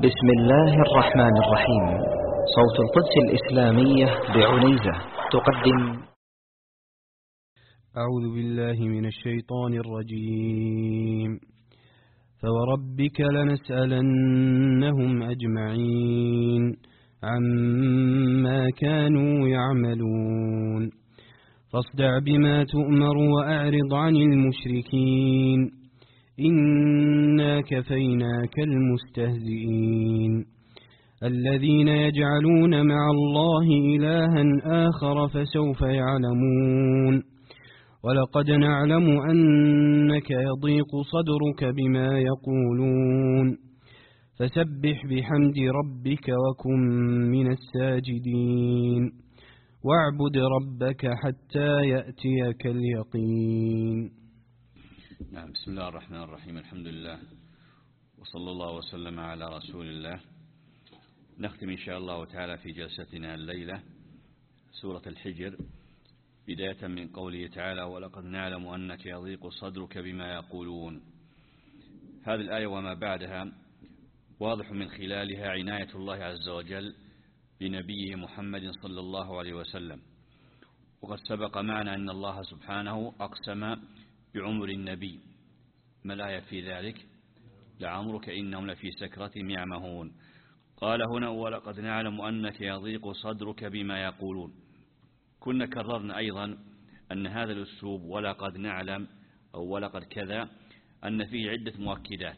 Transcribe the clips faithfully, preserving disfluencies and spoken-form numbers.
بسم الله الرحمن الرحيم. صوت القدس الإسلامية بعنيزة تقدم. أعوذ بالله من الشيطان الرجيم. فوربك لنسألنهم أجمعين عما كانوا يعملون فاصدع بما تؤمر وأعرض عن المشركين إنا كفيناك المستهزئين الذين يجعلون مع الله إلها آخر فسوف يعلمون ولقد نعلم أنك يضيق صدرك بما يقولون فسبح بحمد ربك وكن من الساجدين واعبد ربك حتى يأتيك اليقين. نعم. بسم الله الرحمن الرحيم. الحمد لله وصلى الله وسلم على رسول الله. نختم إن شاء الله تعالى في جلستنا الليلة سورة الحجر، بداية من قوله تعالى: ولقد نعلم أنك يضيق صدرك بما يقولون. هذه الآية وما بعدها واضح من خلالها عناية الله عز وجل بنبيه محمد صلى الله عليه وسلم. وقد سبق معنا أن الله سبحانه أقسم بعمر النبي. ما الآية في ذلك؟ لعمرك إنهم لفي سكرتهم يعمهون. قال هنا: ولقد نعلم أنك يضيق صدرك بما يقولون. كنا كررنا أيضا أن هذا الأسلوب ولقد نعلم أو ولقد كذا أن فيه عدة مؤكدات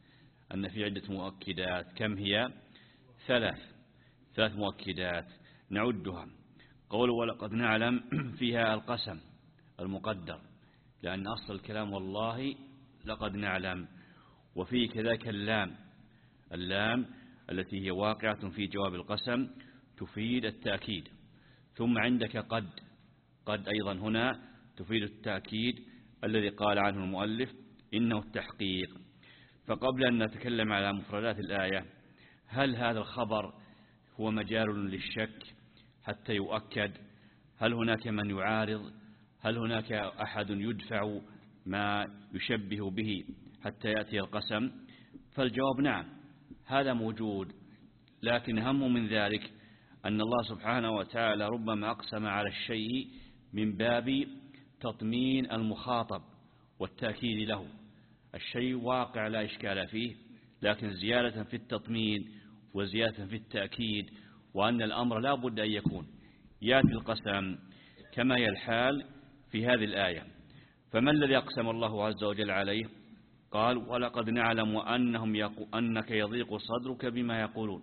أن فيه عدة مؤكدات كم هي؟ ثلاث ثلاث مؤكدات نعدها. قول ولقد نعلم فيها القسم المقدر، لأن أصل الكلام والله لقد نعلم. وفيه كذلك اللام اللام التي هي واقعة في جواب القسم تفيد التأكيد. ثم عندك قد قد أيضا هنا تفيد التأكيد الذي قال عنه المؤلف إنه التحقيق. فقبل أن نتكلم على مفردات الآية، هل هذا الخبر هو مجال للشك حتى يؤكد؟ هل هناك من يعارض؟ هل هناك أحد يدفع ما يشبه به حتى يأتي القسم؟ فالجواب نعم، هذا موجود. لكن أهم من ذلك أن الله سبحانه وتعالى ربما أقسم على الشيء من باب تطمين المخاطب والتأكيد له. الشيء واقع لا إشكال فيه، لكن زيادة في التطمين وزيادة في التأكيد، وأن الأمر لا بد أن يكون يأتي القسم كما هي الحال في هذه الآية. فما الذي أقسم الله عز وجل عليه؟ قال: ولقد نعلم أنهم يقو أنك يضيق صدرك بما يقولون.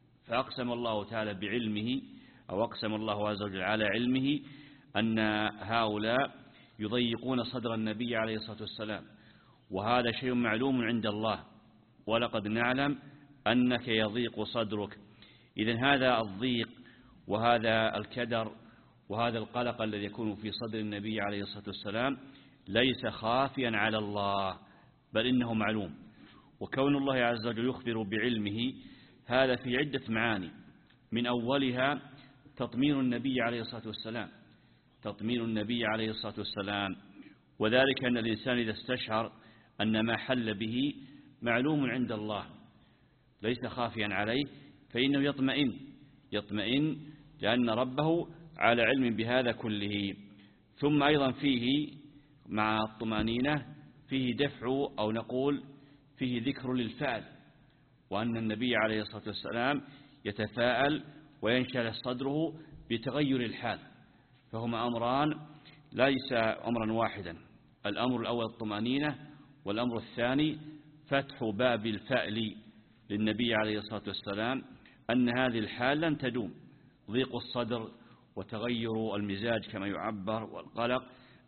فأقسم الله تعالى بعلمه، أو أقسم الله عز وجل على علمه أن هؤلاء يضيقون صدر النبي عليه الصلاة والسلام، وهذا شيء معلوم عند الله. ولقد نعلم أنك يضيق صدرك. إذن هذا الضيق وهذا الكدر وهذا القلق الذي يكون في صدر النبي عليه الصلاة والسلام ليس خافيا على الله، بل إنه معلوم. وكون الله عز وجل يخبر بعلمه هذا في عدة معاني، من أولها تطمين النبي عليه الصلاة والسلام تطمين النبي عليه الصلاة والسلام وذلك أن الإنسان إذا استشعر أن ما حل به معلوم عند الله ليس خافيا عليه فإنه يطمئن يطمئن لأن ربه على علم بهذا كله. ثم أيضا فيه مع الطمأنينة فيه دفع، أو نقول فيه ذكر للفعل، وأن النبي عليه الصلاة والسلام يتفاءل وينشرح صدره بتغير الحال. فهما أمران ليس أمرا واحدا. الأمر الأول الطمأنينة، والأمر الثاني فتح باب الفأل للنبي عليه الصلاة والسلام، أن هذه الحال لن تدوم. ضيق الصدر وتغير المزاج كما يعبر والقلق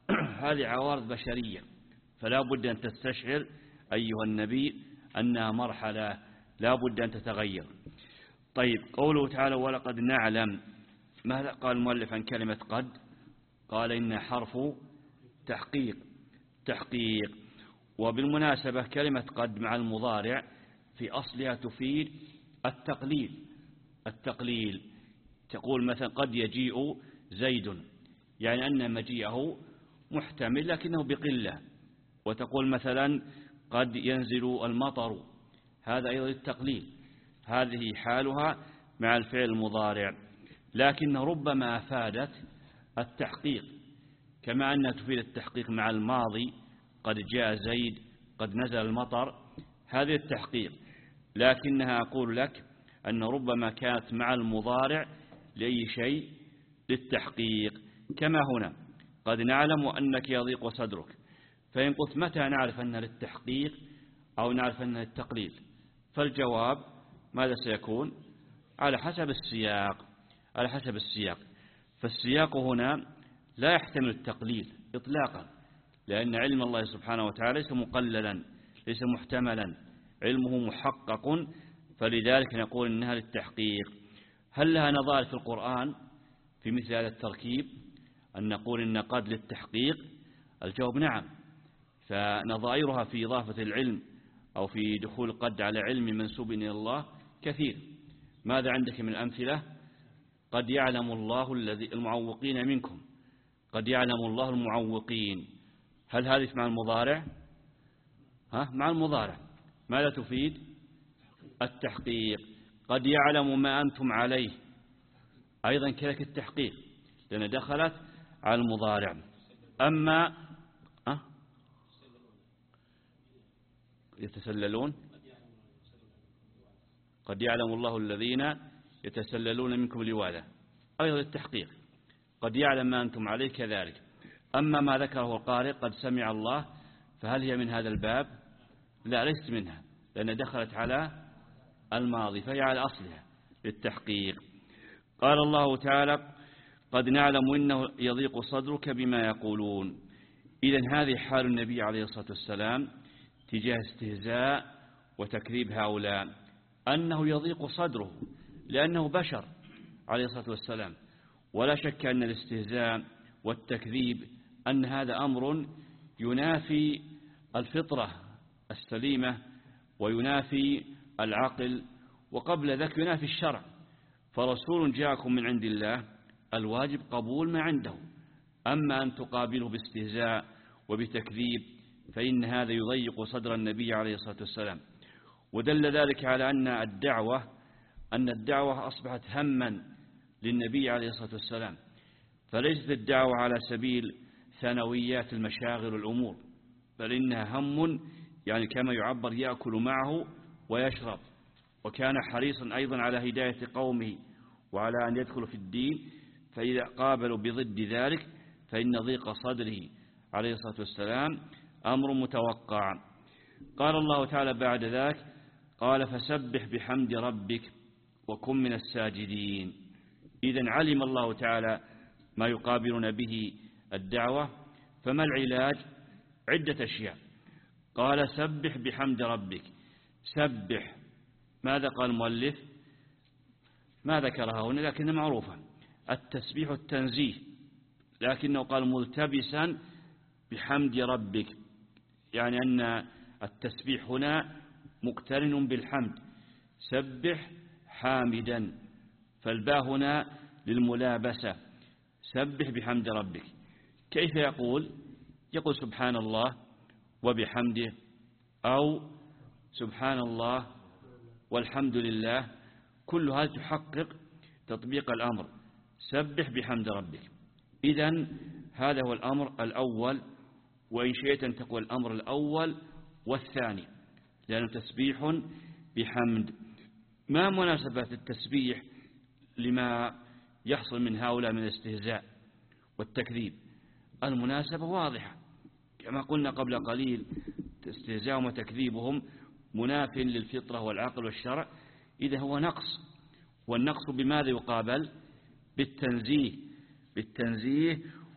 هذه عوارض بشرية، فلا بد أن تستشعر أيها النبي أنها مرحلة لا بد أن تتغير. طيب، قوله تعالى: ولقد نعلم. ماذا قال المؤلف عن كلمة قد؟ قال إنها حرف تحقيق تحقيق وبالمناسبة كلمة قد مع المضارع في أصلها تفيد التقليل التقليل تقول مثلا قد يجيء زيد، يعني أن مجيئه محتمل لكنه بقلة. وتقول مثلا قد ينزل المطر، هذا أيضا التقليل هذه حالها مع الفعل المضارع، لكن ربما أفادت التحقيق، كما أنها تفيد التحقيق مع الماضي، قد جاء زيد، قد نزل المطر، هذه التحقيق. لكنها أقول لك أن ربما كانت مع المضارع لأي شيء للتحقيق، كما هنا قد نعلم أنك يضيق صدرك، فإن قلت متى نعرف أنها للتحقيق أو نعرف أنها للتقليل، فالجواب ماذا سيكون؟ على حسب السياق، على حسب السياق. فالسياق هنا لا يحتمل التقليل إطلاقا، لأن علم الله سبحانه وتعالى ليس مقللا، ليس محتملا، علمه محقق، فلذلك نقول إنها للتحقيق. هل لها نظائر في القرآن في مثل هذا التركيب أن نقول إن قد للتحقيق؟ الجواب نعم، فنظائرها في إضافة العلم أو في دخول قد على علم منسوب إلى الله كثير. ماذا عندك من الأمثلة؟ قد يعلم الله الذي المعوقين منكم، قد يعلم الله المعوقين، هل هذه مع المضارع؟ ها مع المضارع. ماذا تفيد؟ التحقيق. قد يعلم ما أنتم عليه، أيضا كذلك التحقيق، لأن دخلت على المضارع. أما أه؟ يتسللون، قد يعلم الله الذين يتسللون منكم لواذا، أيضا التحقيق، قد يعلم ما أنتم عليه كذلك. أما ما ذكره القارئ قد سمع الله، فهل هي من هذا الباب؟ لا، ليست منها، لأن دخلت على الماضي، فهي على أصلها للتحقيق. قال الله تعالى قد نعلم إنه يضيق صدرك بما يقولون. إذن هذه حال النبي عليه الصلاة والسلام تجاه استهزاء وتكذيب هؤلاء، أنه يضيق صدره لأنه بشر عليه الصلاة والسلام. ولا شك أن الاستهزاء والتكذيب أن هذا أمر ينافي الفطرة السليمة وينافي العقل، وقبل ذلك ينافي الشرع. فرسول جاءكم من عند الله الواجب قبول ما عنده، أما أن تقابله باستهزاء وبتكذيب فإن هذا يضيق صدر النبي عليه الصلاة والسلام. ودل ذلك على أن الدعوة أن الدعوة أصبحت هما للنبي عليه الصلاة والسلام، فليست الدعوة على سبيل ثانويات المشاغل والأمور، بل إنها هم، يعني كما يعبر يأكل معه ويشرب. وكان حريصا أيضا على هداية قومه وعلى أن يدخلوا في الدين، فإذا قابلوا بضد ذلك فإن ضيق صدره عليه الصلاة والسلام أمر متوقع. قال الله تعالى بعد ذلك قال فسبح بحمد ربك وكن من الساجدين. إذن علم الله تعالى ما يقابلون به الدعوة، فما العلاج؟ عدة أشياء. قال سبح بحمد ربك، سبح، ماذا قال المؤلف؟ ما ذكرها هنا لكن معروفة، التسبيح التنزيه، لكنه قال ملتبسا بحمد ربك، يعني أن التسبيح هنا مقترن بالحمد، سبح حامدا، فالباء هنا للملابسة، سبح بحمد ربك. كيف يقول؟ يقول سبحان الله وبحمده، أو سبحان الله والحمد لله، كل هذا تحقق تطبيق الأمر سبح بحمد ربك. إذن هذا هو الأمر الأول، وإن شئت أن تقول الأمر الأول والثاني، لأنه تسبيح بحمد. ما مناسبة التسبيح لما يحصل من هؤلاء من الاستهزاء والتكذيب؟ المناسبة واضحة، كما قلنا قبل قليل، استهزاءهم وتكذيبهم مناف للفطرة والعقل والشرع، إذا هو نقص، والنقص بماذا يقابل؟ بالتنزيه، بالتنزيه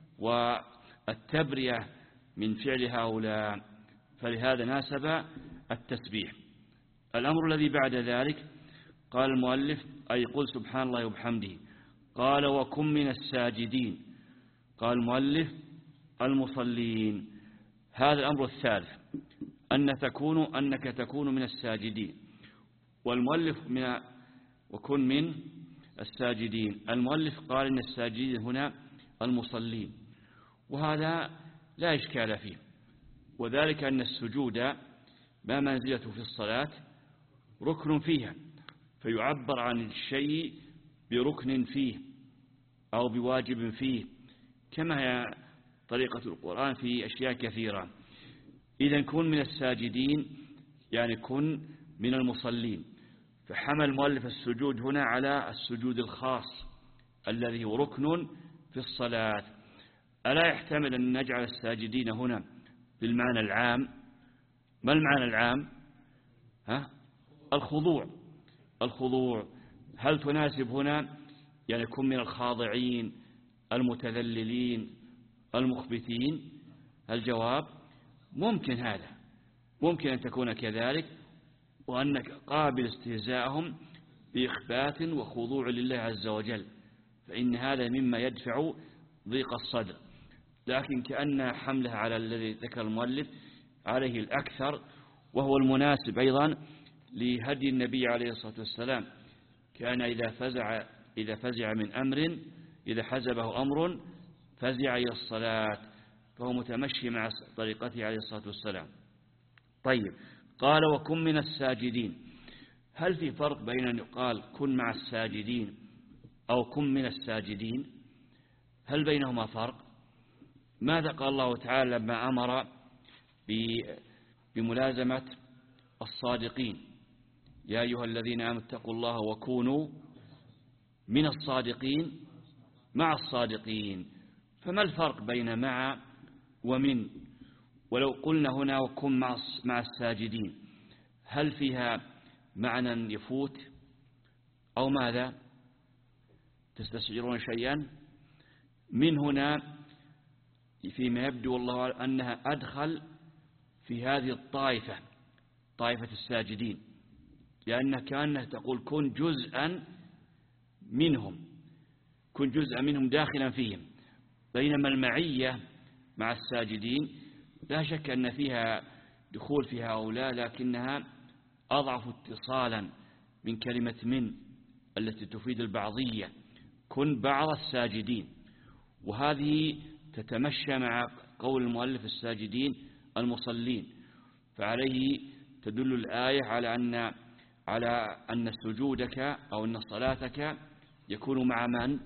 والتبرئة من فعل هؤلاء، فلهذا ناسب التسبيح. الأمر الذي بعد ذلك قال المؤلف أي قل سبحان الله وبحمده، قال وكن من الساجدين، قال المؤلف المصلين. هذا الأمر الثالث، أن تكون أنك تكون من الساجدين، والمؤلف من وكن من الساجدين. المؤلف قال إن الساجدين هنا المصلين، وهذا لا إشكال فيه، وذلك أن السجود ما منزلته في الصلاة ركن فيها، فيعبر عن الشيء بركن فيه أو بواجب فيه، كما هي طريقة القرآن في أشياء كثيرة. إذا كن من الساجدين يعني كن من المصلين، فحمل المؤلف السجود هنا على السجود الخاص الذي هو ركن في الصلاة. ألا يحتمل أن نجعل الساجدين هنا بالمعنى العام؟ ما المعنى العام؟ ها؟ الخضوع. الخضوع هل تناسب هنا يعني يكون من الخاضعين المتذللين المخبتين؟ الجواب ممكن، هذا ممكن أن تكون كذلك، وأنك قابل استهزائهم بإخبات وخضوع لله عز وجل، فإن هذا مما يدفع ضيق الصدر. لكن كأن حملها على الذي ذكر المؤلف عليه الأكثر، وهو المناسب أيضا لهدي النبي عليه الصلاة والسلام. كان إذا فزع إذا فزع من أمر إذا حزبه أمر فزع إلى الصلاة، فهو متمشي مع طريقته عليه الصلاة والسلام. طيب، قال وكن من الساجدين. هل في فرق بين أن يقال كن مع الساجدين أو كن من الساجدين؟ هل بينهما فرق؟ ماذا قال الله تعالى لما أمر بملازمة الصادقين؟ يا أيها الذين آمنوا اتقوا الله وكونوا من الصادقين مع الصادقين. فما الفرق بين مع ومن؟ ولو قلنا هنا وكن مع الساجدين، هل فيها معنى يفوت أو ماذا؟ تستشعرون شيئا؟ من هنا فيما يبدو والله أنها أدخل في هذه الطائفة، طائفة الساجدين، لأنها كأنها تقول كن جزءا منهم، كن جزءا منهم داخلا فيهم. بينما المعية مع الساجدين لا شك أن فيها دخول في هؤلاء، لكنها أضعف اتصالا من كلمة من التي تفيد البعضية. كن بعض الساجدين، وهذه تتمشى مع قول المؤلف الساجدين المصلين، فعليه تدل الآية على أن على أن سجودك أو أن صلاتك يكون مع من؟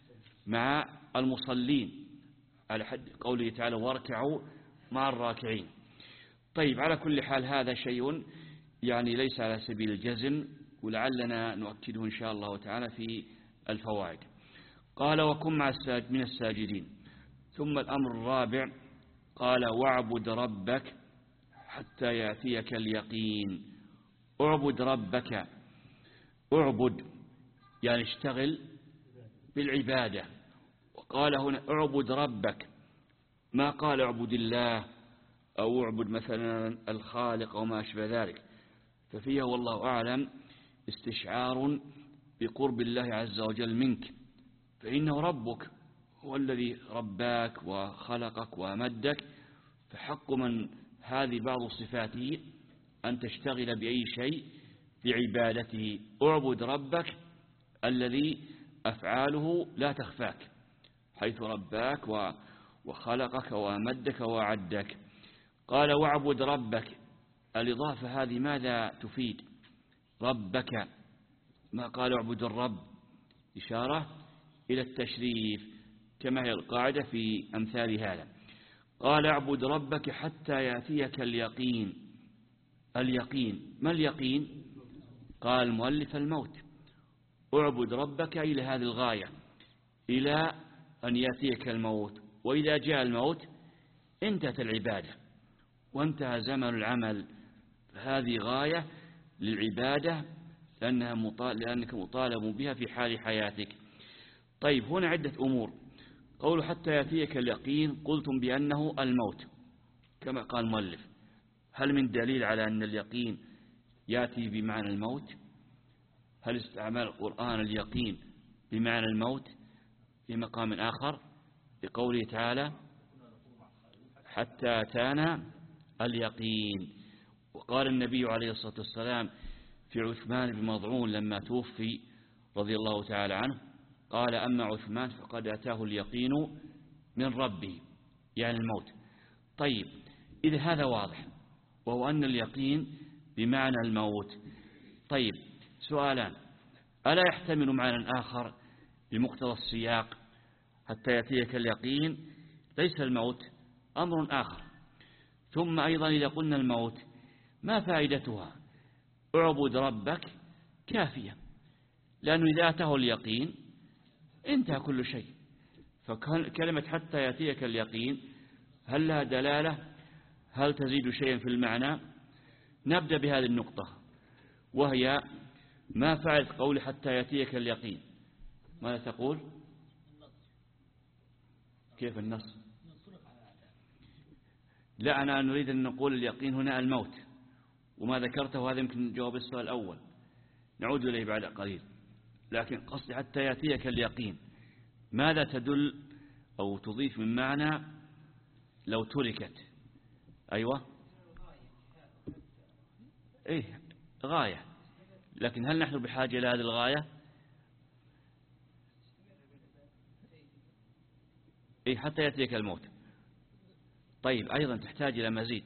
مع المصلين، على حد قوله تعالى واركعوا مع الراكعين. طيب، على كل حال هذا شيء يعني ليس على سبيل الجزم، ولعلنا نؤكده إن شاء الله تعالى في الفوائد. قال وكن مع من الساجدين. ثم الأمر الرابع قال واعبد ربك حتى يأتيك اليقين. اعبد ربك، اعبد يعني اشتغل بالعبادة. وقال هنا اعبد ربك، ما قال اعبد الله أو اعبد مثلا الخالق أو ما أشبه ذلك، ففيها والله أعلم استشعار بقرب الله عز وجل منك، فإنه ربك هو الذي رباك وخلقك وأمدك، فحق من هذه بعض صفاته أن تشتغل بأي شيء بعبادته. اعبد ربك الذي أفعاله لا تخفاك، حيث رباك وخلقك وأمدك وأعدك. قال واعبد ربك، الإضافة هذه ماذا تفيد؟ ربك، ما قال اعبد الرب، إشارة إلى التشريف كما هي القاعدة في أمثال هذا. قال اعبد ربك حتى يأتيك اليقين. اليقين، ما اليقين؟ قال المؤلف الموت. اعبد ربك إلى هذه الغاية، إلى أن يأتيك الموت، وإذا جاء الموت انتهت العبادة وانتهى زمن العمل، فهذه غاية للعبادة لأنها مطالب لأنك مطالب بها في حال حياتك. طيب، هنا عدة أمور. قول حتى يأتيك اليقين، قلتم بأنه الموت كما قال المؤلف. هل من دليل على أن اليقين يأتي بمعنى الموت؟ هل استعمال القرآن اليقين بمعنى الموت في مقام آخر بقوله تعالى حتى أتانا اليقين؟ وقال النبي عليه الصلاة والسلام في عثمان بن مظعون لما توفي رضي الله تعالى عنه، قال أما عثمان فقد أتاه اليقين من ربه، يعني الموت. طيب، إذا هذا واضح، وهو أن اليقين بمعنى الموت. طيب، سؤالان. ألا يحتمل معنى آخر بمقتضى السياق حتى يأتيك اليقين؟ ليس الموت أمر آخر. ثم أيضا إذا قلنا الموت ما فائدتها؟ اعبد ربك كافية، لأنه إذا أتاه اليقين انتهى كل شيء. فكلمة حتى يأتيك اليقين هل لها دلالة؟ هل تزيد شيئا في المعنى؟ نبدأ بهذه النقطة، وهي ما فعلت قول حتى يأتيك اليقين؟ ماذا تقول؟ كيف النص؟ لا، أنا نريد أن نقول اليقين هنا الموت، وما ذكرته هذا يمكن جواب السؤال الأول، نعود إليه بعد قليل. لكن قصدي حتى يأتيك اليقين ماذا تدل أو تضيف من معنى لو تركت؟ أيوة، إيه غاية، لكن هل نحن بحاجة إلى هذه الغاية؟ إيه حتى يأتيك الموت. طيب أيضا تحتاج إلى مزيد،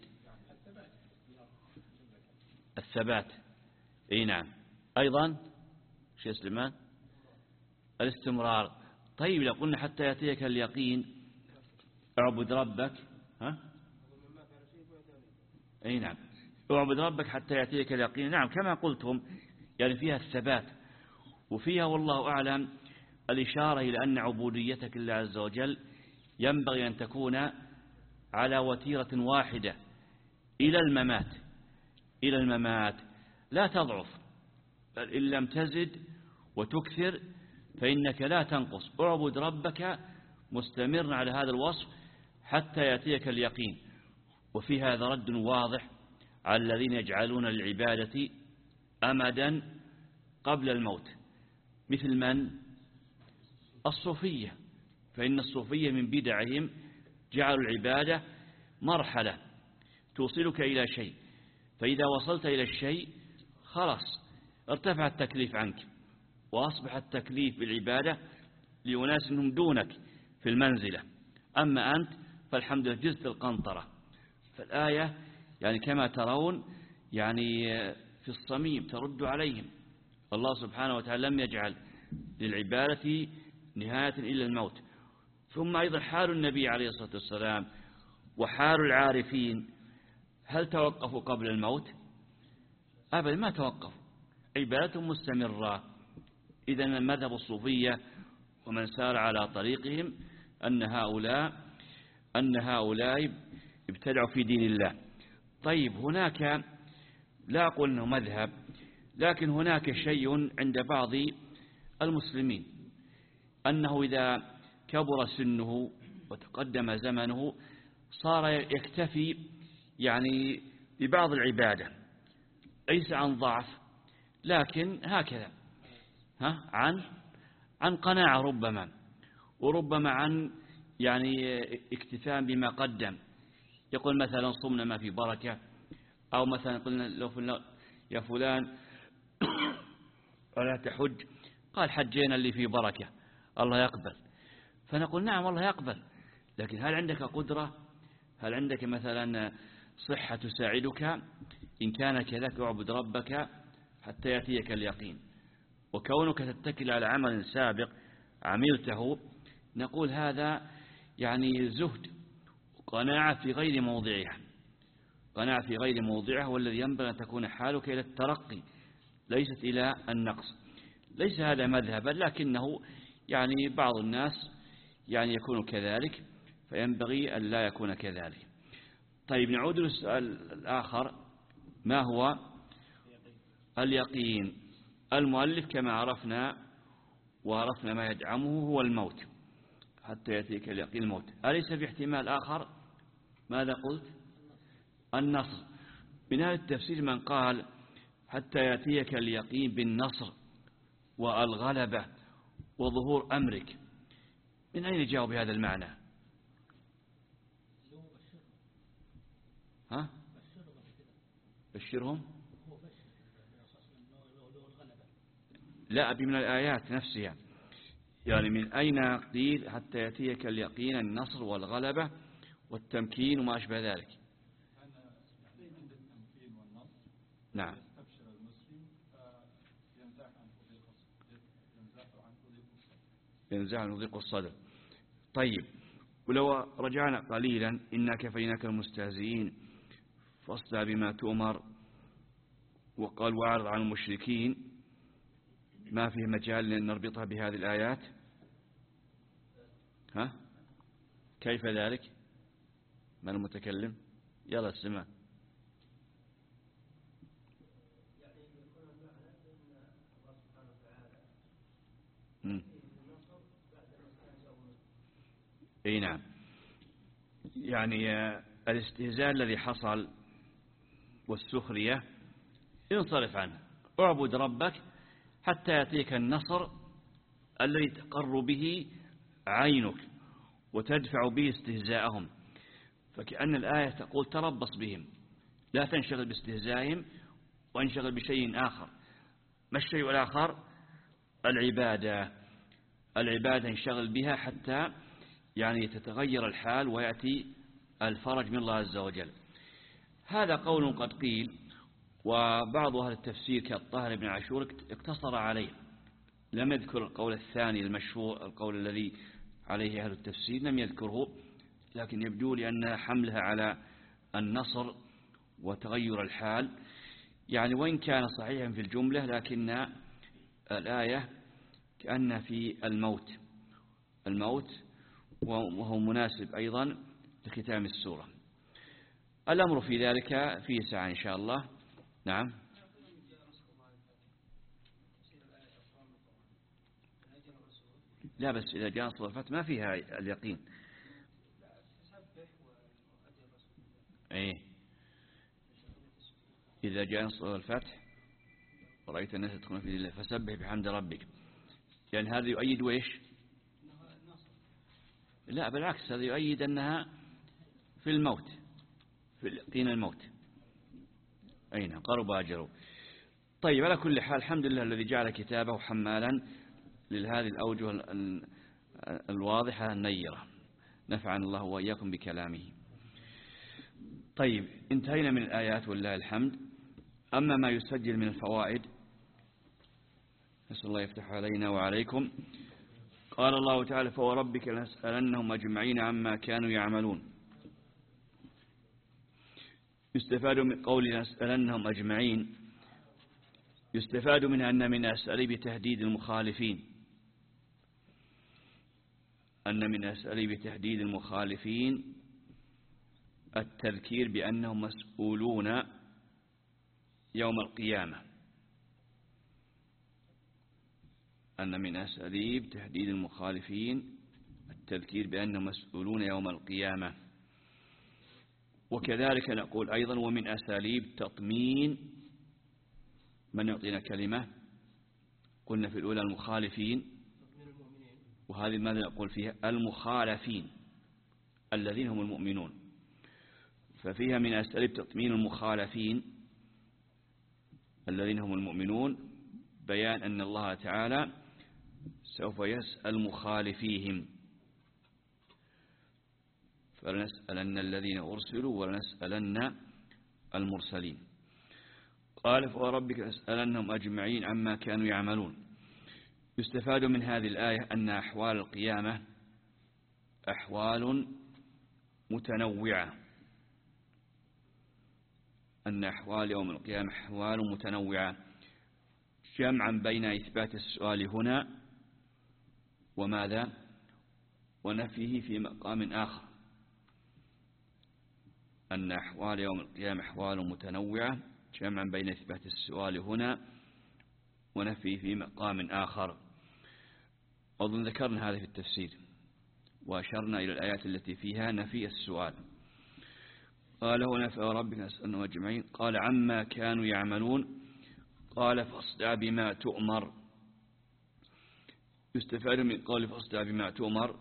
الثبات. إيه نعم، أيضا شيء سليمان الاستمرار. طيب لو قلنا حتى يأتيك اليقين اعبد ربك، ها؟ أي نعم، اعبد ربك حتى يأتيك اليقين. نعم كما قلتم، يعني فيها الثبات، وفيها والله أعلم الإشارة إلى أن عبوديتك لله عز وجل ينبغي أن تكون على وتيرة واحدة إلى الممات، إلى الممات لا تضعف، بل إن لم تزد وتكثر فإنك لا تنقص. اعبد ربك مستمر على هذا الوصف حتى يأتيك اليقين. وفي هذا رد واضح على الذين يجعلون العبادة أمدا قبل الموت، مثل من؟ الصوفية. فإن الصوفية من بدعهم جعلوا العبادة مرحلة توصلك إلى شيء، فإذا وصلت إلى الشيء خلاص ارتفع التكليف عنك، وأصبح التكليف بالعبادة لأناس هم دونك في المنزلة، أما أنت فالحمد لله جزت القنطرة. فالآية يعني كما ترون يعني في الصميم ترد عليهم. الله سبحانه وتعالى لم يجعل للعبادة نهاية إلا الموت. ثم أيضا حال النبي عليه الصلاة والسلام وحال العارفين، هل توقفوا قبل الموت؟ أبدا ما توقفوا، عبادتهم مستمرة. إذن مذهب الصوفية ومن سار على طريقهم أن هؤلاء أن هؤلاء ابتدعوا في دين الله. طيب هناك، لا أقول أنه مذهب، لكن هناك شيء عند بعض المسلمين أنه إذا كبر سنه وتقدم زمنه صار يكتفي يعني ببعض العبادة، ليس عن ضعف لكن هكذا، ها عن عن قناعة ربما، وربما عن يعني اكتفاء بما قدم. يقول مثلا صمنا ما في بركة، أو مثلا قلنا لو يا فلان ولا تحج، قال حجينا اللي فيه بركة الله يقبل، فنقول نعم الله يقبل، لكن هل عندك قدرة؟ هل عندك مثلا صحة تساعدك؟ إن كان كذلك اعبد ربك حتى يأتيك اليقين. وكونك تتكل على عمل سابق عملته نقول هذا يعني زهد وقناعة في غير موضعها، قناعة في غير موضعها، والذي ينبغي أن تكون حالك إلى الترقي ليست إلى النقص. ليس هذا مذهبا، لكنه يعني بعض الناس يعني يكون كذلك، فينبغي أن لا يكون كذلك. طيب نعود للسؤال الآخر، ما هو اليقين؟ المؤلف كما عرفنا وعرفنا ما يدعمه هو الموت، حتى يأتيك اليقين الموت. أليس في احتمال آخر؟ ماذا قلت؟ النصر. من هذا التفسير من قال حتى يأتيك اليقين بالنصر والغلبة وظهور أمرك. من أين جاءوا بهذا المعنى؟ ها؟ بشرهم؟ لا، أبي من الآيات نفسها، يعني من أين قيل حتى يأتيك اليقين النصر والغلبة والتمكين وما أشبه ذلك؟ نعم ينزع عنه ضيق الصدر. طيب، ولو رجعنا قليلا إنا كفيناك المستهزئين فاصدع بما تؤمر، وقال واعرض عن المشركين، ما فيه مجال أن نربطها بهذه الآيات؟ ها؟ كيف ذلك؟ من المتكلم؟ يلا السمع. اي نعم، يعني الاستهزاء الذي حصل والسخرية انصرف عنه، اعبد ربك حتى يأتيك النصر الذي تقر به عينك وتدفع به استهزاءهم. فكأن الآية تقول تربص بهم، لا تنشغل باستهزائهم وانشغل بشيء آخر. ما الشيء الآخر؟ العبادة. العبادة انشغل بها حتى يعني تتغير الحال ويأتي الفرج من الله عز وجل. هذا قول قد قيل، وبعض أهل التفسير كالطاهر بن عاشور اقتصر عليه، لم يذكر القول الثاني المشهور، القول الذي عليه أهل التفسير لم يذكره، لكن يبدو لي أن حملها على النصر وتغير الحال، يعني وإن كان صحيحا في الجملة، لكن الآية كأن في الموت الموت وهو مناسب أيضا لختام السورة. الأمر في ذلك فيه ساعة إن شاء الله. نعم. لا، بس إذا جاء نصر الفتح ما فيها اليقين. إيه، إذا جاء نصر الفتح ورأيت الناس يدخلون في دين الله فسبح بحمد ربك، يعني هذا يؤيد وإيش؟ لا بالعكس، هذا يؤيد أنها في الموت، في اليقين الموت. أين قرب أجره. طيب، على كل حال الحمد لله الذي جعل كتابه حمالا لهذه الأوجه الواضحة النيرة، نفعنا الله وإياكم بكلامه. طيب، انتهينا من الآيات والله الحمد. أما ما يسجل من الفوائد، نسأل الله يفتح علينا وعليكم. قال الله تعالى فوربك لنسألنهم أجمعين عما كانوا يعملون. يستفاد من قول لنسألنهم أجمعين، يستفاد منها أن من أساليب تهديد المخالفين أن من أساليب تهديد المخالفين التذكير بأنهم مسؤولون يوم القيامة. أن من أساليب تهديد المخالفين التذكير بأنهم مسؤولون يوم القيامة. وكذلك نقول أيضا ومن أساليب تطمين من يعطينا كلمة. قلنا في الأولى المخالفين، وهذه ماذا نقول فيها؟ المخالفين الذين هم المؤمنون. ففيها من أساليب تطمين المخالفين الذين هم المؤمنون بيان أن الله تعالى سوف يسأل مخالفيهم، فلنسألن الذين أرسلوا ولنسألن المرسلين. قال فوربك لنسألنهم أجمعين عما كانوا يعملون. يستفاد من هذه الآية أن أحوال القيامة أحوال متنوعة، أن أحوال يوم القيامة أحوال متنوعة، جمعا بين إثبات السؤال هنا وماذا ونفيه في مقام آخر. أن أحوال يوم القيامة أحوال متنوعة جمعا بين إثبات السؤال هنا ونفيه في مقام آخر. أظن ذكرنا هذا في التفسير وأشرنا إلى الآيات التي فيها نفي السؤال. قال هنا فربك نسألهم أجمعين. قال عما كانوا يعملون. قال فاصدع بما تؤمر. يستفاد من قول فاصدع بما تؤمر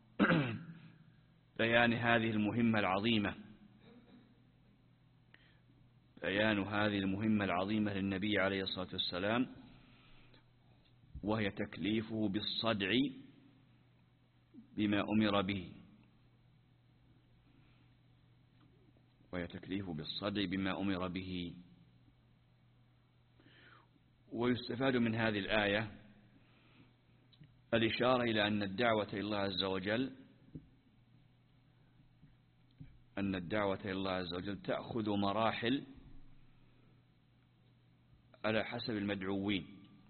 بيان هذه المهمة العظيمة، بيان هذه المهمة العظيمة للنبي عليه الصلاة والسلام، وهي تكليفه بالصدع بما أمر به وهي تكليفه بالصدع بما أمر به. ويستفاد من هذه الآية الإشارة إلى أن الدعوة إلى الله عز وجل أن الدعوة إلى الله عز وجل تأخذ مراحل على حسب المدعوين.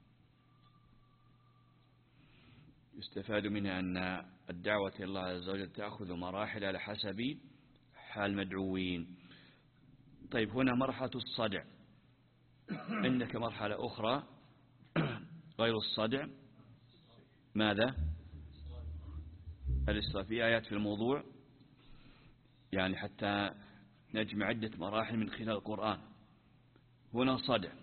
يستفاد منها أن الدعوة إلى الله عز وجل تأخذ مراحل على حسب حال المدعوين. طيب هنا مرحلة الصدع، عندك مرحلة أخرى غير الصدع، ماذا؟ الإسراء. في آيات في الموضوع يعني حتى نجمع عدة مراحل من خلال القرآن. هنا صدع،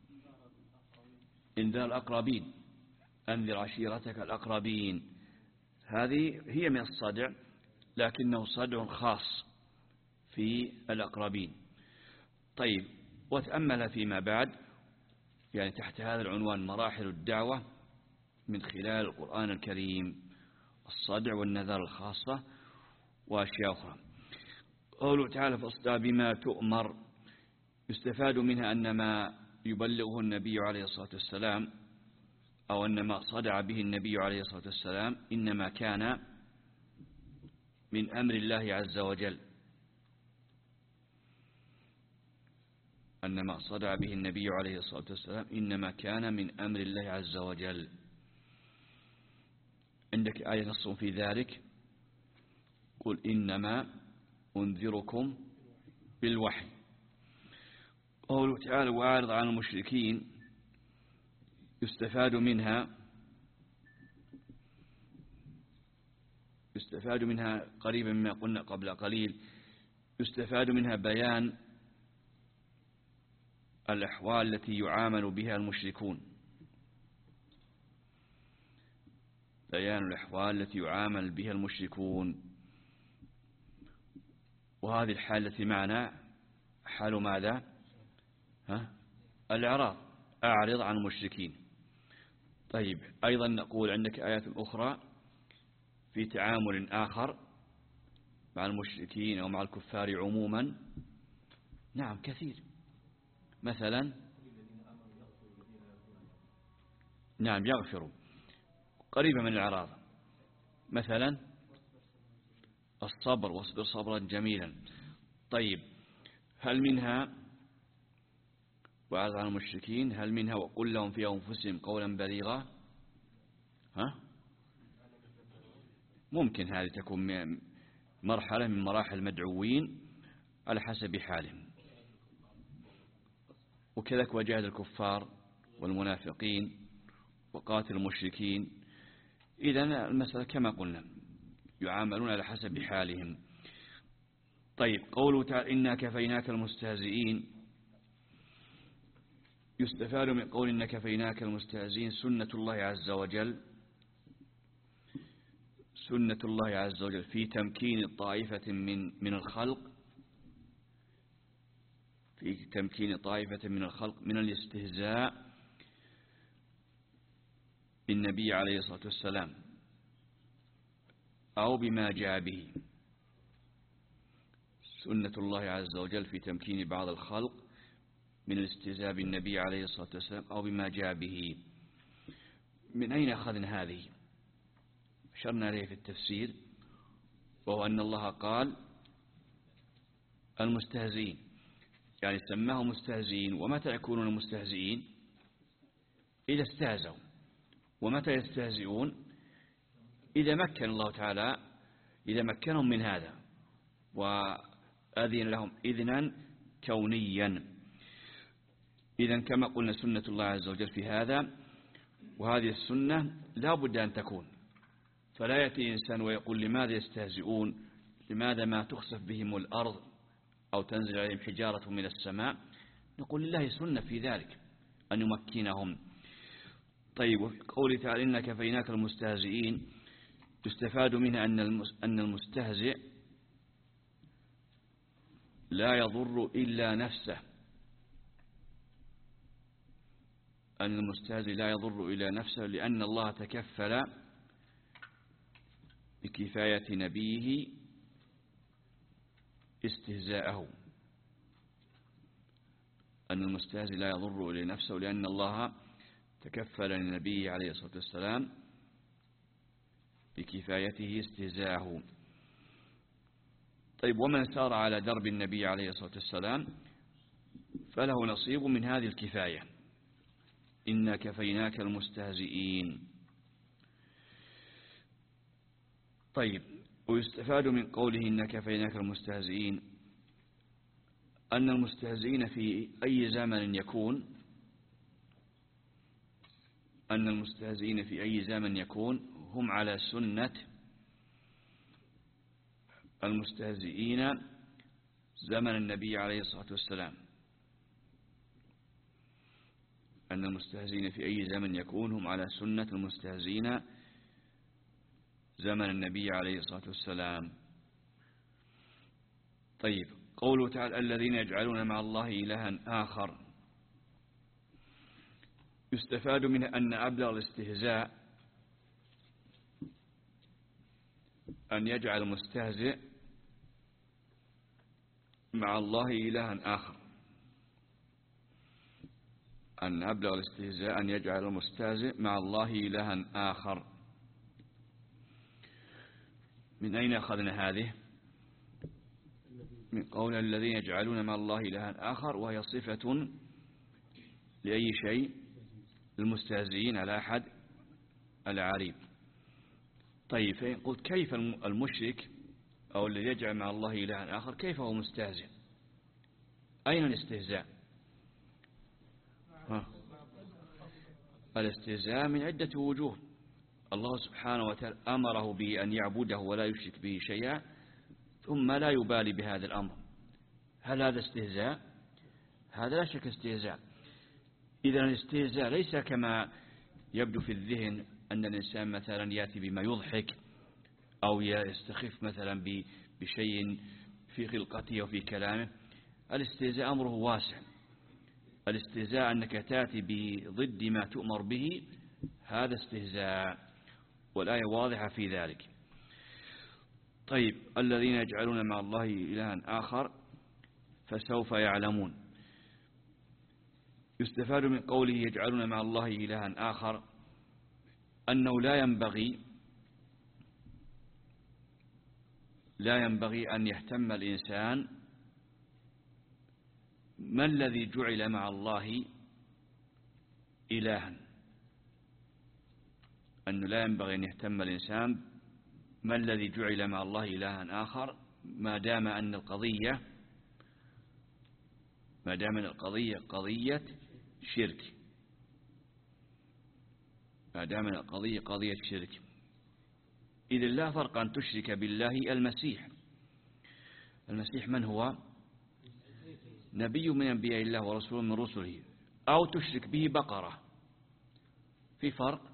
إنذار الأقربين، أنذر عشيرتك الأقربين، هذه هي من الصدع لكنه صدع خاص في الأقربين. طيب وتأمل فيما بعد يعني تحت هذا العنوان مراحل الدعوة من خلال القرآن الكريم، الصدع والنذار الخاصة وأشياء أخرى. قوله تعالى فاصدع بما تؤمر، يستفاد منها أن ما يبلغه النبي عليه الصلاة والسلام أو أن ما صدع به النبي عليه الصلاة والسلام إنما كان من أمر الله عز وجل، أن ما صدع به النبي عليه الصلاة والسلام إنما كان من أمر الله عز وجل. عندك آية نص في ذلك، قل إنما أنذركم بالوحي. قوله تعالى وأعرض عن المشركين، يستفاد منها يستفاد منها قريبا مما قلنا قبل قليل، يستفاد منها بيان الأحوال التي يعامل بها المشركون، بيان الأحوال التي يعامل بها المشركون. وهذه الحالة التي معنا حال ماذا؟ ها؟ الإعراض، أعرض عن المشركين. طيب أيضا نقول عندك آيات أخرى في تعامل آخر مع المشركين أو مع الكفار عموما. نعم كثير، مثلا نعم يغفروا، قريبة من الإعراض، مثلا الصبر واصبر صبرا جميلا. طيب هل منها وأعرض عن المشركين، هل منها وقل لهم في أنفسهم قولا بليغا؟ ها؟ ممكن هذه تكون مرحلة من مراحل المدعوين على حسب حالهم. وكذلك وجاهد الكفار والمنافقين وقاتل المشركين. إذن المسألة كما قلنا يعاملون على حسب حالهم. طيب قوله تعالى إنا كفيناك المستهزئين، يستفاد من قول إنا كفيناك المستهزئين سنة الله عز وجل، سنة الله عز وجل في تمكين طائفة من من الخلق في تمكين طائفة من الخلق من الاستهزاء بالنبي عليه الصلاة والسلام أو بما جاء به. سنة الله عز وجل في تمكين بعض الخلق من الاستهزاء بالنبي عليه الصلاة والسلام أو بما جاء به. من أين أخذنا هذه؟ أشرنا عليه في التفسير، وهو أن الله قال المستهزئين، يعني سماهم مستهزئين. ومتى يكونون مستهزئين؟ إذا استهزوا. ومتى يستهزئون؟ إذا مكن الله تعالى، إذا مكنهم من هذا وأذن لهم إذنا كونيا. إذن كما قلنا سنة الله عز وجل في هذا، وهذه السنة لا بد أن تكون. فلا يأتي إنسان ويقول لماذا يستهزئون، لماذا ما تخسف بهم الأرض أو تنزل عليهم حجارة من السماء. نقول لله سنة في ذلك أن يمكنهم. طيب قوله تعالى إنا كفيناك المستهزئين، يستفاد منها أن المستهزئ لا يضر إلا نفسه، أن المستهزئ لا يضر إلا نفسه، لأن الله تكفل بكفاية نبيه استهزاءه. أن المستهزئ لا يضر إلا نفسه لأن الله تكفل للنبي عليه الصلاة والسلام بكفايته استهزاءه. طيب ومن سار على درب النبي عليه الصلاة والسلام فله نصيب من هذه الكفاية. إنا كفيناك المستهزئين. طيب ويستفاد من قوله إنا كفيناك المستهزئين أن المستهزئين في أي زمن يكون أن المستهزئين في أي زمن يكون هم على سنة المستهزئين زمن النبي عليه الصلاة والسلام. أن المستهزئين في أي زمن يكون هم على سنة المستهزئين زمن النبي عليه الصلاة والسلام. طيب قوله تعالى الذين يجعلون مع الله إلها آخر، يستفاد منه أن أبلغ الاستهزاء أن يجعل المستهزئ مع الله إلها آخر. أن أبلغ الاستهزاء أن يجعل المستهزئ مع الله إلها آخر. من أين أخذنا هذه؟ من قول الذين يجعلون مع الله إلها آخر، وهي صفة لأي شيء؟ المستهزئين على أحد العريب. طيب فإن قلت كيف المشرك أو الذي يجعل مع الله إلها آخر كيف هو مستهزئ؟ أين الاستهزاء؟ ها. الاستهزاء من عدة وجوه. الله سبحانه وتعالى أمره بأن يعبده ولا يشرك به شيئا ثم لا يبالي بهذا الأمر. هل هذا استهزاء؟ هذا لا شك استهزاء. إذن الاستهزاء ليس كما يبدو في الذهن أن الإنسان مثلا يأتي بما يضحك أو يستخف مثلا بشيء في خلقته وفي كلامه. الاستهزاء أمره واسع. الاستهزاء أنك تأتي بضد ما تؤمر به، هذا استهزاء، والآية واضحة في ذلك. طيب الذين يجعلون مع الله إلها آخر فسوف يعلمون. يستفاد من قوله يجعلون مع الله إلها آخر أنه لا ينبغي لا ينبغي أن يهتم الإنسان ما الذي جعل مع الله إلها. أنه لا ينبغي أن يهتم الإنسان ما الذي جعل مع الله إلها آخر ما دام أن القضية ما دام أن القضية قضية شرك ما دام أن القضية قضية شرك. إذن لا فرق أن تشرك بالله المسيح. المسيح من هو؟ نبي من أنبياء الله ورسول من رسله. أو تشرك به بقرة. في فرق؟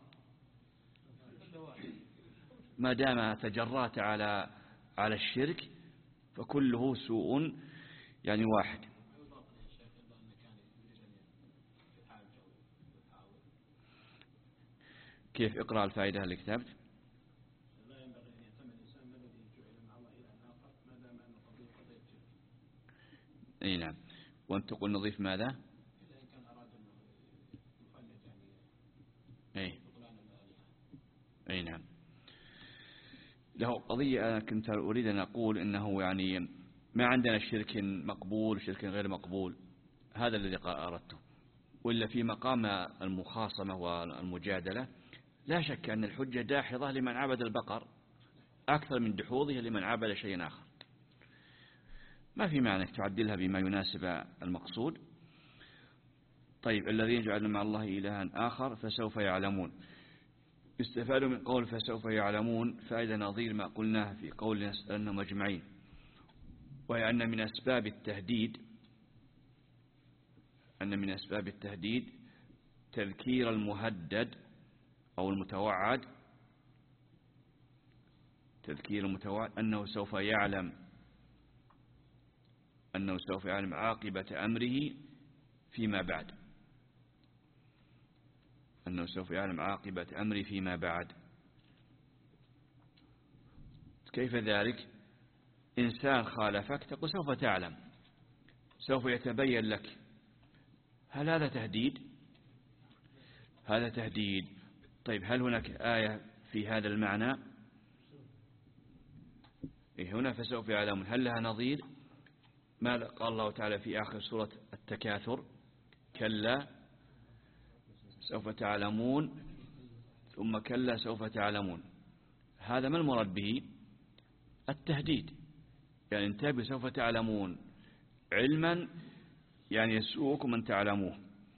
ما دام تجرأت على على الشرك فكله سوء يعني واحد. كيف؟ اقرأ الفائدة اللي كتبت. لا ينبغي أن يهتم الإنسان ما الذي جعل مع الله إلها آخر ما دام أن القضية قضية شرك. أي نعم. وأن تقول نضيف ماذا؟ إذا إن كان أراد أن يفلت يعني أي بطلان الآلهة. أي نعم. له قضية أنا كنت أريد أن أقول إنه يعني ما عندنا شرك مقبول شرك غير مقبول، هذا الذي أردته. وإلا في مقام المخاصمة والمجادلة لا شك أن الحجة داحضة لمن عبد البقر أكثر من دحوظها لمن عبد شيء آخر. ما في معنى تعدلها بما يناسب المقصود. طيب الذين يجعلون مع الله إلها آخر فسوف يعلمون. يستفاد من قول فسوف يعلمون فائدة نظير ما قلناها في قول نسألنهم أجمعين، وهي أن من أسباب التهديد أن من أسباب التهديد تذكير المهدد أو المتوعد تذكير المتوعد أنه سوف يعلم أنه سوف يعلم عاقبة أمره فيما بعد أنه سوف يعلم عاقبة أمره فيما بعد. كيف ذلك؟ إنسان خالفك تقول سوف تعلم، سوف يتبين لك. هل هذا تهديد؟ هذا تهديد. طيب هل هناك آية في هذا المعنى؟ إيه هنا فسوف يعلمون هل لها نظير؟ ماذا قال الله تعالى في آخر سورة التكاثر؟ كلا سوف تعلمون ثم كلا سوف تعلمون. هذا ما المراد به؟ التهديد، يعني انتبهوا سوف تعلمون، علما يعني يسوءكم أن تعلموه.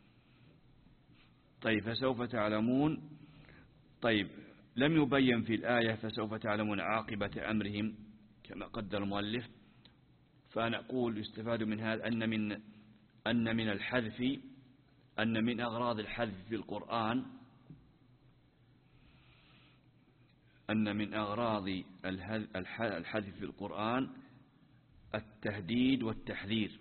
طيب فسوف تعلمون. طيب لم يبين في الآية فسوف تعلمون عاقبة أمرهم كما قدر المؤلف، فأنا أقول يستفاد من هذا أن من أن من الحذف أن من أغراض الحذف في القرآن أن من أغراض الحذف في القرآن التهديد والتحذير.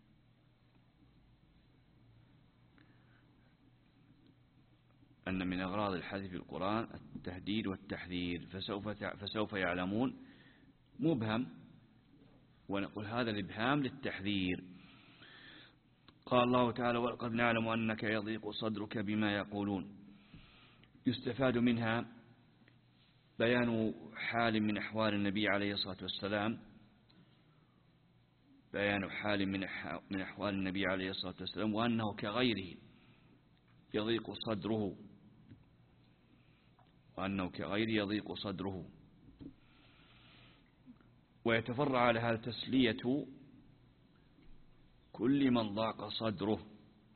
أن من أغراض الحذف في القرآن التهديد والتحذير. فسوف فسوف يعلمون مبهم، ونقول هذا الإبهام للتحذير. قال الله تعالى ولقد نعلم أنك يضيق صدرك بما يقولون. يستفاد منها بيان حال من أحوال النبي عليه الصلاة والسلام بيان حال من أحوال النبي عليه الصلاة والسلام وأنه كغيره يضيق صدره وأنه كغيره يضيق صدره. ويتفرع على هذا تسلية كل من ضاق صدره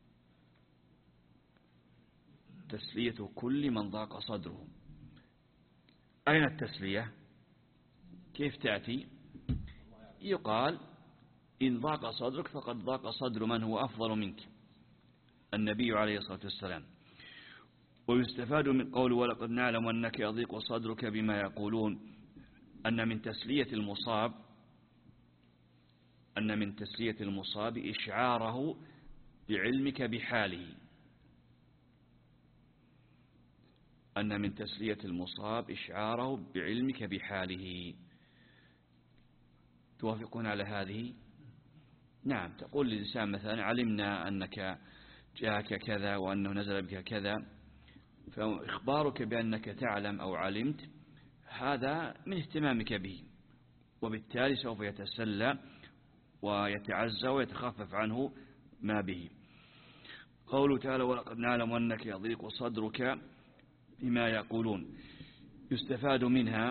تسلية كل من ضاق صدره. أين التسلية؟ كيف تأتي؟ يقال إن ضاق صدرك فقد ضاق صدر من هو أفضل منك، النبي عليه الصلاة والسلام. ويستفاد من قول ولقد نعلم أنك يضيق صدرك بما يقولون أن من تسلية المصاب أن من تسلية المصاب إشعاره بعلمك بحاله أن من تسلية المصاب إشعاره بعلمك بحاله. توافقون على هذه؟ نعم. تقول للإنسان مثلا علمنا أنك جاءك كذا وأنه نزل بك كذا، فإخبارك بأنك تعلم أو علمت هذا من اهتمامك به، وبالتالي سوف يتسلى ويتعزى ويتخفف عنه ما به. قوله تعالى ولقد نعلم أنك يضيق صدرك بما يقولون. يستفاد منها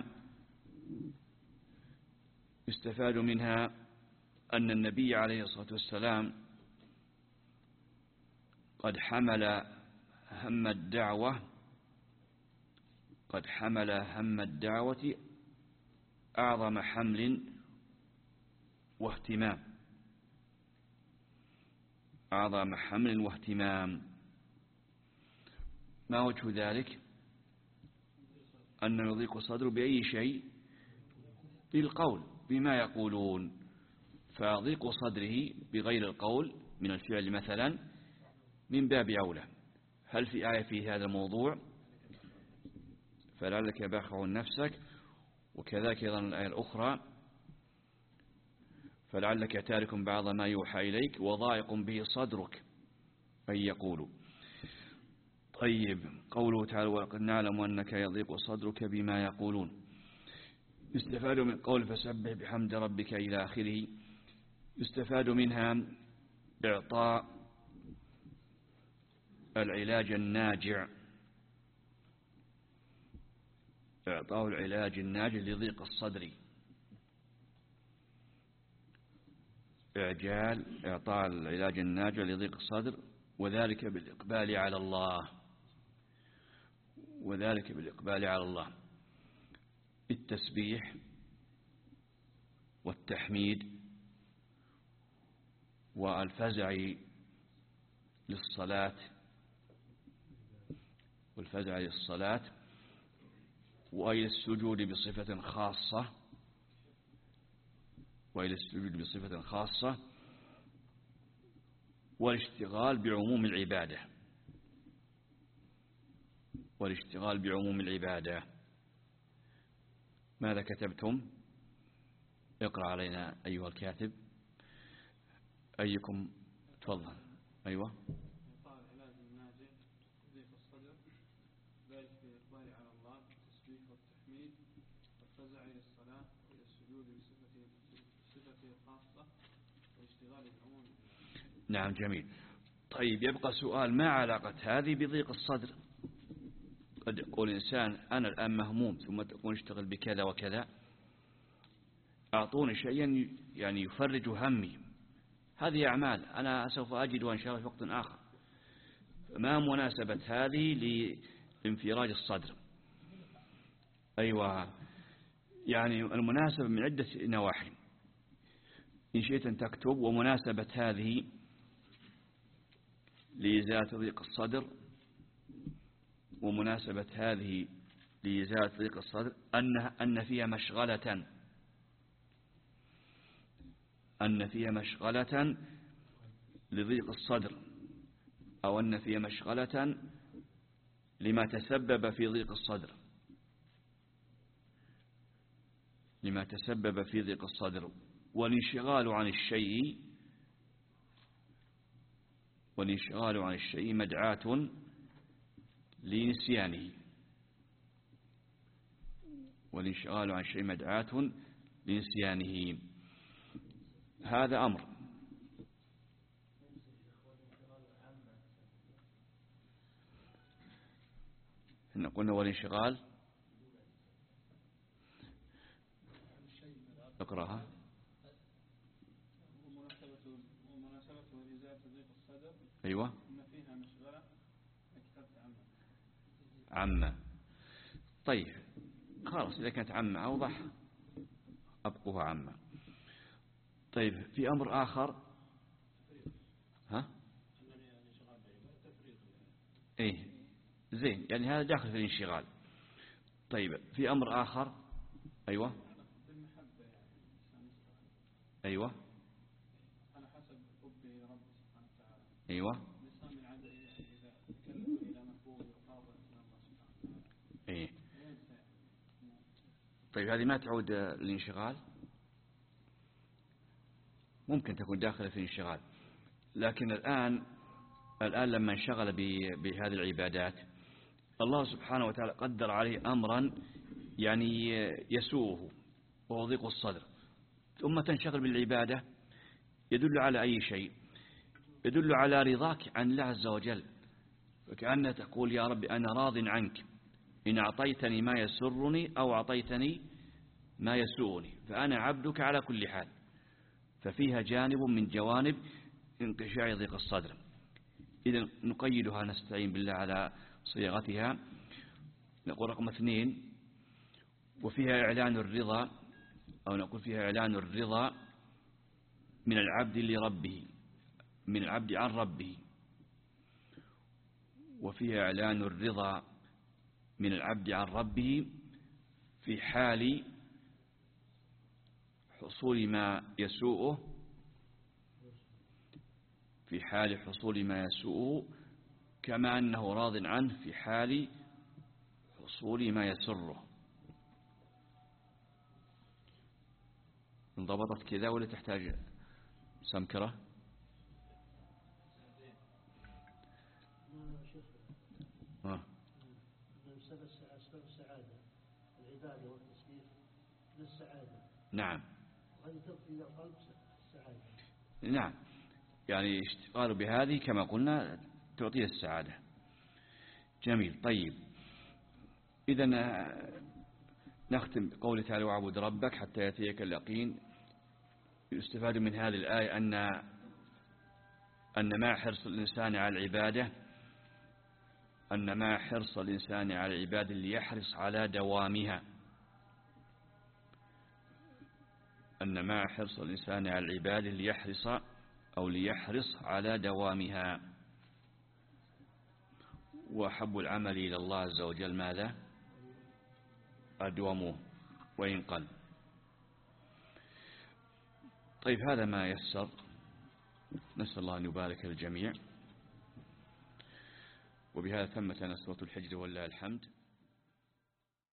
يستفاد منها أن النبي عليه الصلاة والسلام قد حمل هم الدعوة قد حمل هم الدعوة أعظم حمل واهتمام أعظم حمل واهتمام. ما وجه ذلك؟ أنه يضيق صدره بأي شيء؟ بالقول بما يقولون. فضيق صدره بغير القول من الفعل مثلا من باب أولى. هل في آية في هذا الموضوع؟ فلعلك باخع نفسك. وكذلك أيضا الآية الأخرى فلعلك تارك بعض ما يوحى إليك وضائق به صدرك أن يقولوا. طيب قوله تعالى ولقد نعلم أنك يضيق صدرك بما يقولون. يستفاد من قول فسبح بحمد ربك إلى آخره. يستفاد منها إعطاء العلاج الناجع إعطاء العلاج الناجع لضيق الصدر. إعجال إعطاء العلاج الناجع لضيق الصدر، وذلك بالإقبال على الله وذلك بالإقبال على الله بالتسبيح والتحميد والفزع للصلاة والفزع للصلاة وإلى السجود بصفة خاصة وإلى السجود بصفة خاصة والاشتغال بعموم العبادة والاشتغال بعموم العبادة. ماذا كتبتم؟ اقرأ علينا أيها الكاتب. أيكم تفضل. أيوة. إعطاء العلاج الناجع تضيق الصدر ذلك بالإقبال على الله بالتسبيح والتحميد والفزع إلى الصلاة وإلى السجود الوجود بصفته بصفته الخاصة واشتغال العموم. نعم جميل. طيب يبقى سؤال، ما علاقة هذه بضيق الصدر؟ قد يقول إنسان أنا الآن مهموم ثم تكون اشتغل بكذا وكذا، أعطوني شيئا يعني يفرج همي، هذه أعمال أنا سوف أجدها إن شاء الله في وقت آخر. ما مناسبة هذه لانفراج الصدر؟ أيوة، يعني المناسبة من عدة نواحي، إن شئت أن تكتب. ومناسبة هذه لإزالة ضيق الصدر، ومناسبة هذه لإزالة ضيق الصدر أن أن فيها مشغلة أن فيها مشغلة لضيق الصدر، أو أن فيها مشغلة لما تسبب في ضيق الصدر لما تسبب في ضيق الصدر. والانشغال عن الشيء والانشغال عن الشيء مدعاة لنسيانه والانشغال عن الشيء مدعاة لنسيانه. هذا أمر. إن قلنا والانشغال اقرأها. ومناسبته ومناسبته لإزالة ضيق الصدر. أيوة. إن فيها مشغلة كتبت عامة. عامة. طيب خلاص، إذا كانت عامة أوضح أبقوها عامة. طيب في أمر آخر. ها؟ إيه زين، يعني هذا داخل في الانشغال. طيب في أمر آخر. أيوة أيوة على حسب حبه لرب سبحانه وتعالى. أيوة لسان العبد إذا تكلم إلى مفهوم يقابل من الله سبحانه وتعالى. إيه. طيب هذه ما تعود الانشغال، ممكن تكون داخلة في الانشغال، لكن الآن الآن لما انشغل بهذه العبادات الله سبحانه وتعالى قدر عليه أمرا يعني يسوءه وهو ضيق الصدر، ثم تنشغل بالعبادة، يدل على أي شيء؟ يدل على رضاك عن الله عز وجل، وكأنها تقول يا رب أنا راض عنك إن أعطيتني ما يسرني أو أعطيتني ما يسوءني، فأنا عبدك على كل حال. ففيها جانب من جوانب انقشاع ضيق الصدر. إذن نقيدها، نستعين بالله على صياغتها. نقول رقم اثنين، وفيها إعلان الرضا، أو نقول فيها إعلان الرضا من العبد لربه من العبد عن ربه وفيها إعلان الرضا من العبد عن ربه في حال حصول ما يسوءه في حال حصول ما يسوءه كما أنه راض عنه في حال حصول ما يسره. انضبطت كذا ولا تحتاج سمكرة؟ ها أسباب السعادة العبادة والتسبيح للسعادة. نعم. وهذه تضفي إلى القلب السعادة. نعم، يعني اشتغالوا بهذه كما قلنا تعطيه السعادة. جميل. طيب إذا نختم بقوله تعالى واعبد ربك حتى يأتيك اليقين. يستفاد من هذه الآية أن أن مع حرص الإنسان على العبادة أن مع حرص الإنسان على العبادة ليحرص على دوامها أن مع حرص الإنسان على العبادة ليحرص أو ليحرص على دوامها. وحب العمل إلى الله عز وجل ماذا؟ أدومه وإن قل. طيب هذا ما يسر، نسأل الله أن يبارك الجميع. وبهذا تمت لنا سورة الحجر ولله الحمد.